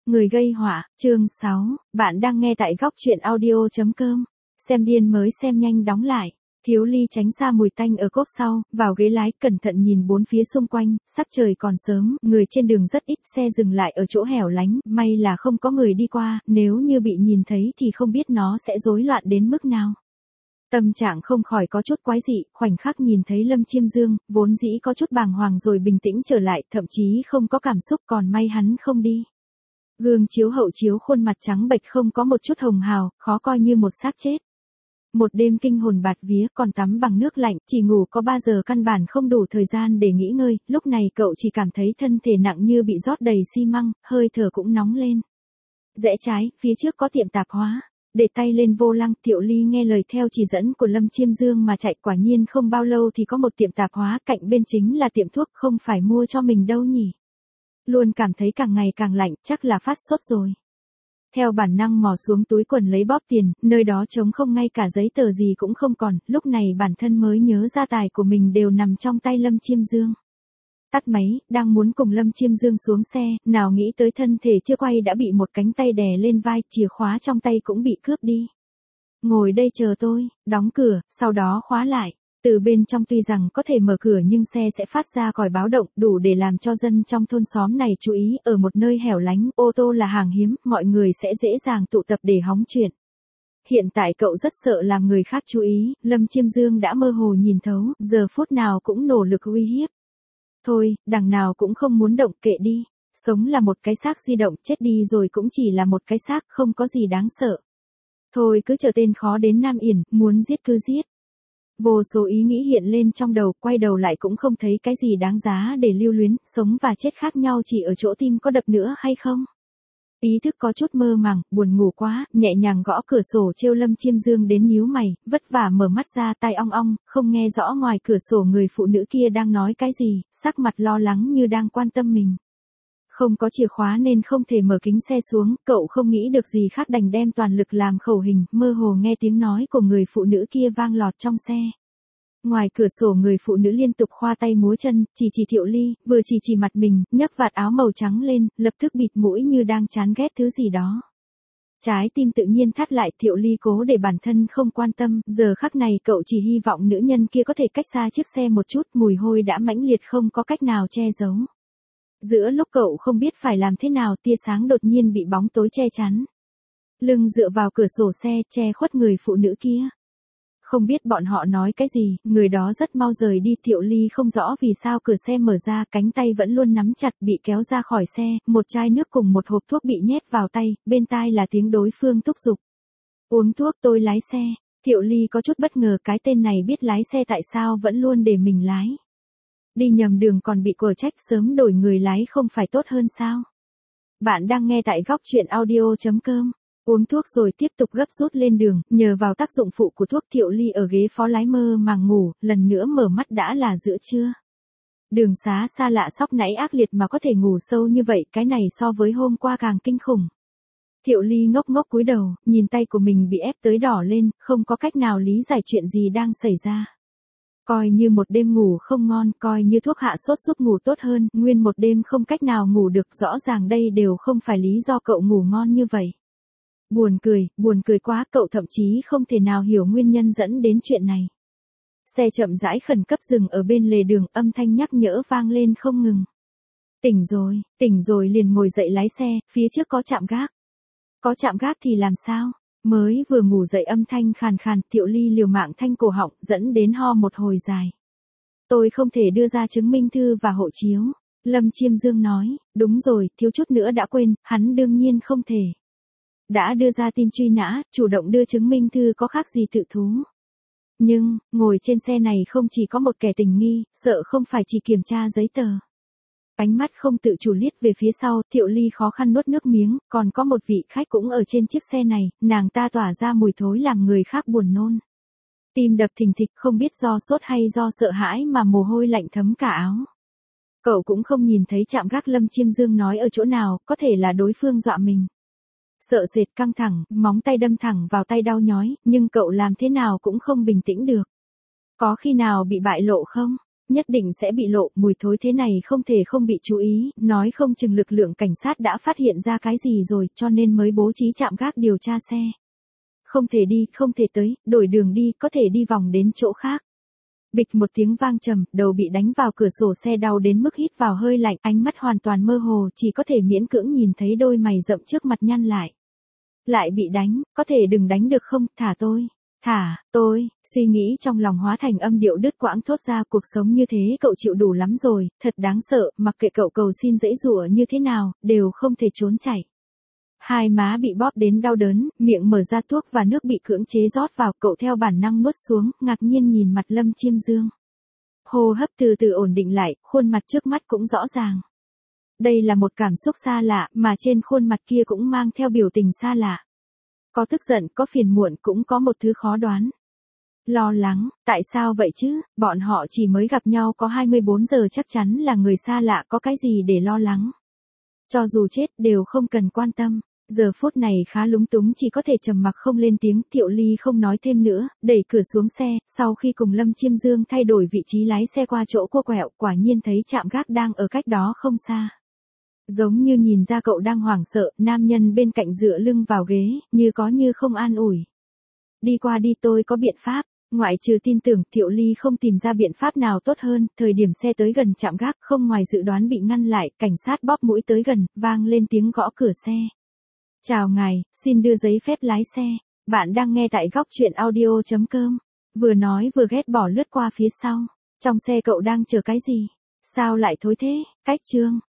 Người gây họa, chương 6, bạn đang nghe tại góc truyện audio.com. Xem điên mới xem nhanh đóng lại. Thiếu Ly tránh xa mùi tanh ở cốp sau, vào ghế lái cẩn thận nhìn bốn phía xung quanh, sắc trời còn sớm, người trên đường rất ít, xe dừng lại ở chỗ hẻo lánh, may là không có người đi qua, nếu như bị nhìn thấy thì không biết nó sẽ rối loạn đến mức nào. Tâm trạng không khỏi có chút quái dị, khoảnh khắc nhìn thấy Lâm Chiêm Dương, vốn dĩ có chút bàng hoàng rồi bình tĩnh trở lại, thậm chí không có cảm xúc, còn may hắn không đi. Gương chiếu hậu chiếu khuôn mặt trắng bệch không có một chút hồng hào, khó coi như một xác chết. Một đêm kinh hồn bạt vía, còn tắm bằng nước lạnh, chỉ ngủ có 3 giờ căn bản không đủ thời gian để nghỉ ngơi, lúc này cậu chỉ cảm thấy thân thể nặng như bị rót đầy xi măng, hơi thở cũng nóng lên. Rẽ trái, phía trước có tiệm tạp hóa. Để tay lên vô lăng, Thiệu Ly nghe lời theo chỉ dẫn của Lâm Chiêm Dương mà chạy, quả nhiên không bao lâu thì có một tiệm tạp hóa, cạnh bên chính là tiệm thuốc, không phải mua cho mình đâu nhỉ. Luôn cảm thấy càng ngày càng lạnh, chắc là phát sốt rồi. Theo bản năng mò xuống túi quần lấy bóp tiền, nơi đó trống không, ngay cả giấy tờ gì cũng không còn, lúc này bản thân mới nhớ ra tài của mình đều nằm trong tay Lâm Chiêm Dương. Tắt máy, đang muốn cùng Lâm Chiêm Dương xuống xe, nào nghĩ tới thân thể chưa quay đã bị một cánh tay đè lên vai, chìa khóa trong tay cũng bị cướp đi. Ngồi đây chờ tôi, đóng cửa, sau đó khóa lại. Từ bên trong tuy rằng có thể mở cửa nhưng xe sẽ phát ra còi báo động, đủ để làm cho dân trong thôn xóm này chú ý, ở một nơi hẻo lánh, ô tô là hàng hiếm, mọi người sẽ dễ dàng tụ tập để hóng chuyện. Hiện tại cậu rất sợ làm người khác chú ý, Lâm Chiêm Dương đã mơ hồ nhìn thấu, giờ phút nào cũng nỗ lực uy hiếp. Thôi, đằng nào cũng không muốn động, kệ đi. Sống là một cái xác di động, chết đi rồi cũng chỉ là một cái xác, không có gì đáng sợ. Thôi cứ chờ tên khó đến Nam Yển, muốn giết cứ giết. Vô số ý nghĩ hiện lên trong đầu, quay đầu lại cũng không thấy cái gì đáng giá để lưu luyến, sống và chết khác nhau chỉ ở chỗ tim có đập nữa hay không. Ý thức có chút mơ màng, buồn ngủ quá, nhẹ nhàng gõ cửa sổ trêu Lâm Chiêm Dương đến nhíu mày, vất vả mở mắt ra, tai ong ong, không nghe rõ ngoài cửa sổ người phụ nữ kia đang nói cái gì, sắc mặt lo lắng như đang quan tâm mình. Không có chìa khóa nên không thể mở kính xe xuống, cậu không nghĩ được gì khác đành đem toàn lực làm khẩu hình, mơ hồ nghe tiếng nói của người phụ nữ kia vang lọt trong xe. Ngoài cửa sổ người phụ nữ liên tục khoa tay múa chân, chỉ Thiệu Ly, vừa chỉ mặt mình, nhấc vạt áo màu trắng lên, lập tức bịt mũi như đang chán ghét thứ gì đó. Trái tim tự nhiên thắt lại, Thiệu Ly cố để bản thân không quan tâm, giờ khắc này cậu chỉ hy vọng nữ nhân kia có thể cách xa chiếc xe một chút, mùi hôi đã mãnh liệt không có cách nào che giấu. Giữa lúc cậu không biết phải làm thế nào, tia sáng đột nhiên bị bóng tối che chắn. Lưng dựa vào cửa sổ xe, che khuất người phụ nữ kia. Không biết bọn họ nói cái gì, người đó rất mau rời đi, Thiệu Ly không rõ vì sao cửa xe mở ra, cánh tay vẫn luôn nắm chặt, bị kéo ra khỏi xe, một chai nước cùng một hộp thuốc bị nhét vào tay, bên tai là tiếng đối phương thúc giục. Uống thuốc, tôi lái xe. Thiệu Ly có chút bất ngờ, cái tên này biết lái xe tại sao vẫn luôn để mình lái. Đi nhầm đường còn bị quở trách, sớm đổi người lái không phải tốt hơn sao? Bạn đang nghe tại góc truyện audio.com. Uống thuốc rồi tiếp tục gấp rút lên đường, nhờ vào tác dụng phụ của thuốc, Thiệu Ly ở ghế phó lái mơ màng ngủ, lần nữa mở mắt đã là giữa trưa. Đường xá xa lạ sóc nãy ác liệt mà có thể ngủ sâu như vậy, cái này so với hôm qua càng kinh khủng. Thiệu Ly ngốc ngốc cúi đầu, nhìn tay của mình bị ép tới đỏ lên, không có cách nào lý giải chuyện gì đang xảy ra. Coi như một đêm ngủ không ngon, coi như thuốc hạ sốt giúp ngủ tốt hơn, nguyên một đêm không cách nào ngủ được, rõ ràng đây đều không phải lý do cậu ngủ ngon như vậy. Buồn cười quá, cậu thậm chí không thể nào hiểu nguyên nhân dẫn đến chuyện này. Xe chậm rãi khẩn cấp dừng ở bên lề đường, âm thanh nhắc nhở vang lên không ngừng. Tỉnh rồi liền ngồi dậy lái xe, phía trước có trạm gác. Có trạm gác thì làm sao? Mới vừa ngủ dậy âm thanh khàn khàn, Thiệu Ly liều mạng thanh cổ họng, dẫn đến ho một hồi dài. Tôi không thể đưa ra chứng minh thư và hộ chiếu. Lâm Chiêm Dương nói, đúng rồi, thiếu chút nữa đã quên, hắn đương nhiên không thể. Đã đưa ra tin truy nã, chủ động đưa chứng minh thư có khác gì tự thú. Nhưng, ngồi trên xe này không chỉ có một kẻ tình nghi, sợ không phải chỉ kiểm tra giấy tờ. Ánh mắt không tự chủ liếc về phía sau, Thiệu Ly khó khăn nuốt nước miếng, còn có một vị khách cũng ở trên chiếc xe này, nàng ta tỏa ra mùi thối làm người khác buồn nôn. Tim đập thình thịch, không biết do sốt hay do sợ hãi mà mồ hôi lạnh thấm cả áo. Cậu cũng không nhìn thấy trạm gác Lâm Chiêm Dương nói ở chỗ nào, có thể là đối phương dọa mình. Sợ sệt căng thẳng, móng tay đâm thẳng vào tay đau nhói, nhưng cậu làm thế nào cũng không bình tĩnh được. Có khi nào bị bại lộ không? Nhất định sẽ bị lộ, mùi thối thế này không thể không bị chú ý, nói không chừng lực lượng cảnh sát đã phát hiện ra cái gì rồi, cho nên mới bố trí trạm gác điều tra xe. Không thể đi, không thể tới, đổi đường đi, có thể đi vòng đến chỗ khác. Bịch một tiếng vang trầm, đầu bị đánh vào cửa sổ xe đau đến mức hít vào hơi lạnh, ánh mắt hoàn toàn mơ hồ, chỉ có thể miễn cưỡng nhìn thấy đôi mày rậm trước mặt nhăn lại. Lại bị đánh, có thể đừng đánh được không, thả tôi. Thả, tôi, suy nghĩ trong lòng hóa thành âm điệu đứt quãng thốt ra, cuộc sống như thế cậu chịu đủ lắm rồi, thật đáng sợ, mặc kệ cậu cầu xin dễ dụa như thế nào, đều không thể trốn chạy. Hai má bị bóp đến đau đớn, miệng mở ra thuốc và nước bị cưỡng chế rót vào, cậu theo bản năng nuốt xuống, ngạc nhiên nhìn mặt Lâm Chiêm Dương. Hô hấp từ từ ổn định lại, khuôn mặt trước mắt cũng rõ ràng. Đây là một cảm xúc xa lạ, mà trên khuôn mặt kia cũng mang theo biểu tình xa lạ. Có tức giận, có phiền muộn, cũng có một thứ khó đoán. Lo lắng, tại sao vậy chứ, bọn họ chỉ mới gặp nhau có 24 giờ, chắc chắn là người xa lạ, có cái gì để lo lắng. Cho dù chết, đều không cần quan tâm. Giờ phút này khá lúng túng, chỉ có thể trầm mặc không lên tiếng. Thiệu Ly không nói thêm nữa, đẩy cửa xuống xe, sau khi cùng Lâm Chiêm Dương thay đổi vị trí lái xe qua chỗ cua quẹo, quả nhiên thấy trạm gác đang ở cách đó không xa. Giống như nhìn ra cậu đang hoảng sợ, nam nhân bên cạnh dựa lưng vào ghế, như có như không an ủi. Đi qua đi, tôi có biện pháp. Ngoại trừ tin tưởng, Thiệu Ly không tìm ra biện pháp nào tốt hơn. Thời điểm xe tới gần trạm gác, không ngoài dự đoán bị ngăn lại, cảnh sát bóp mũi tới gần, vang lên tiếng gõ cửa xe. Chào ngài, xin đưa giấy phép lái xe. Bạn đang nghe tại góc truyện audio.com. Vừa nói vừa ghét bỏ lướt qua phía sau. Trong xe cậu đang chờ cái gì? Sao lại thối thế? Cách chương.